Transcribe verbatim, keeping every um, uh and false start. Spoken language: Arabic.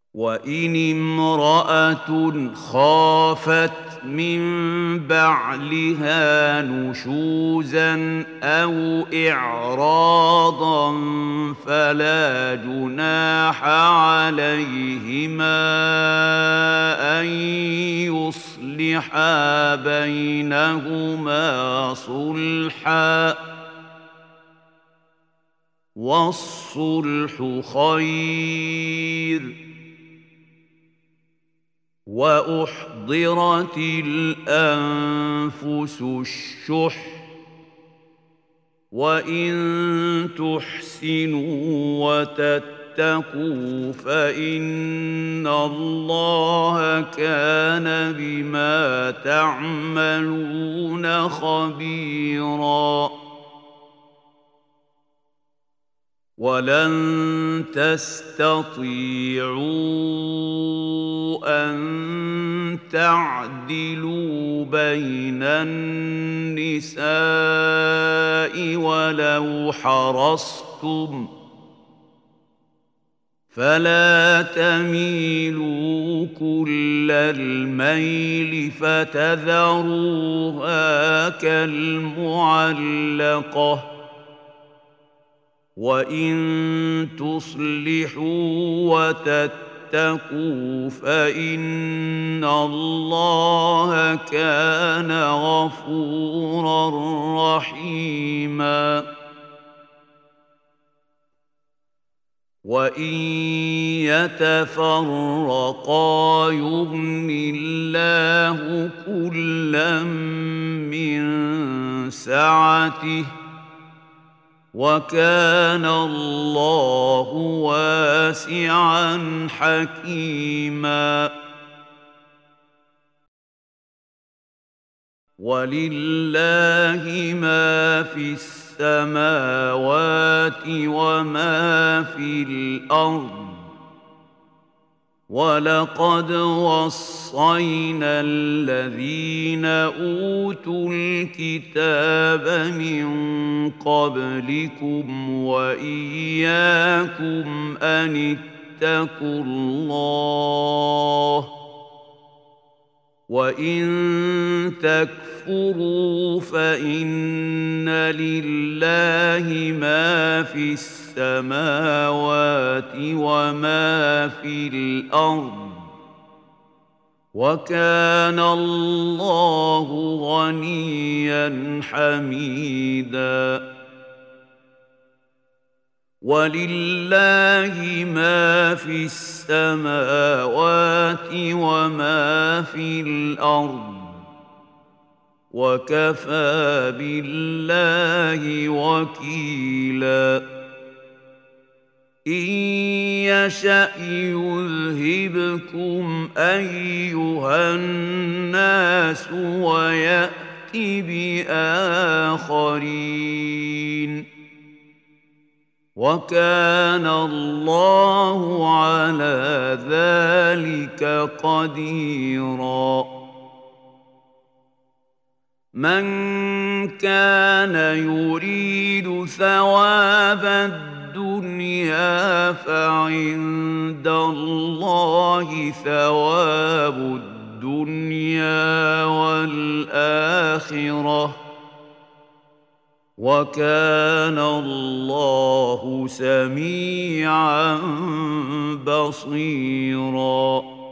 وإن امرأة خافت من بعلها نشوزا أو إعراضا فلا جناح عليهما أن يصلحا بينهما صلحا، والصلح خير. وأحضرت الأنفس الشح، وإن تحسنوا وتتقوا فإن الله كان بما تعملون خبيراً. ولن تستطيعوا أن تعدلوا بين النساء ولو حرصتم، فلا تميلوا كل الميل فتذروها كالمعلقة. وإن تصلحوا وتتقوا فإن الله كان غفورا رحيما. وإن يتفرقا يغن الله كلا من سعته، وكان الله واسعا حكيما. ولله ما في السماوات وما في الأرض. ولقد وصينا الذين أوتوا الكتاب من قبلكم وإياكم أن اتقوا الله. وإن تكفروا فإن لله ما في السماوات وما في الأرض، وكان الله غنيا حميدا. ولله ما في السماوات وما في الأرض، وكفى بالله وكيلا. إن يشأ يذهبكم أيها الناس ويأت بآخرين، وكان الله على ذلك قديرا. من كان يريد ثواب الدنيا فعند الله ثواب الدنيا والآخرة، وكان الله سميعا بصيرا.